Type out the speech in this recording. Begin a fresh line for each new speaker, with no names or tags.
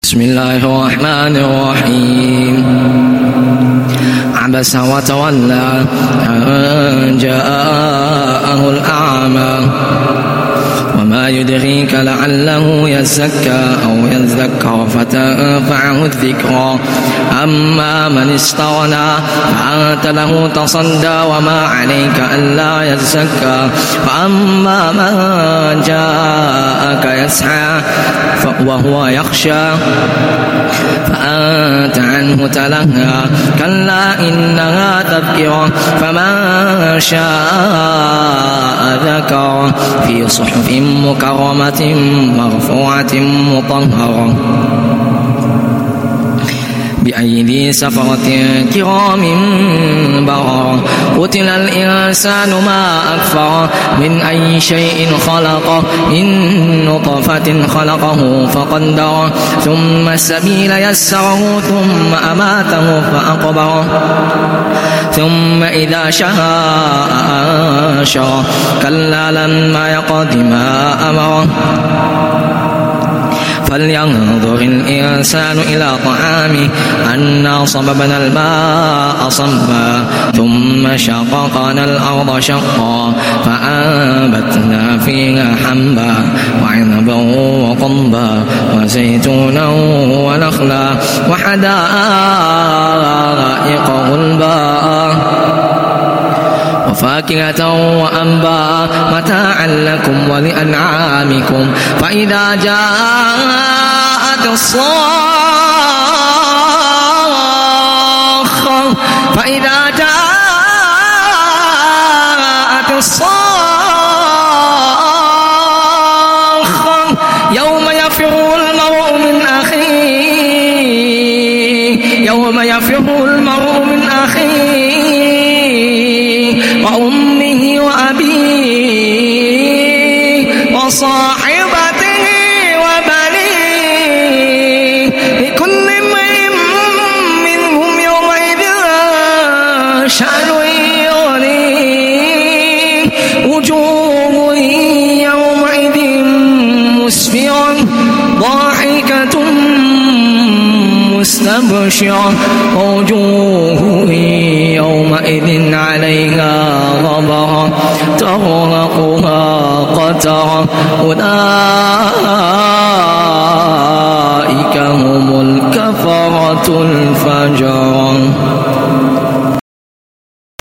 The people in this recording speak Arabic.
بسم الله الرحمن الرحيم عبس وتولى أن جاءه الأعمى وما يدريك لعله يزكى أو يذكر فتنفعه الذكرى أما من استغنى فأنت له تصدى وما عليك ألا يزكى وأما من جاءك يسعى وهو يخشى فأنت عنه تلهى كلا إنها تذكرة فمن شاء ذكره في صحف مكرمة مرفوعة مطهرة بأيدي سفرة كرام بررة قتل الإنسان ما أكفره من أي شيء خلقه من نطفة خلقه فقدره ثم السبيل يسره ثم أماته فأقبره ثم إذا شاء أنشره كلا لما يقض ما أمره فلينظر الإنسان إلى طعامه أنا صببنا الماء صبا ثم شققنا الأرض شقا فأنبتنا فيها حبا وعنبا وقضبا وزيتونا ونخلا وحدائق غلبا وفاكهة وأنبا متاعا لكم ولأنعامكم فإذا جاءت الصاخة يوم يفر المرء من أخيه وأمه وأبيه وصاحبته وبنيه لكل امرئ منهم يومئذ شأن يغنيه وجوه يومئذ مسفرة ضاحكة مستبشرة ووجوه يومئذ عليها غبرة ترهقها قترة أولئك هم الكفرة الفجرة.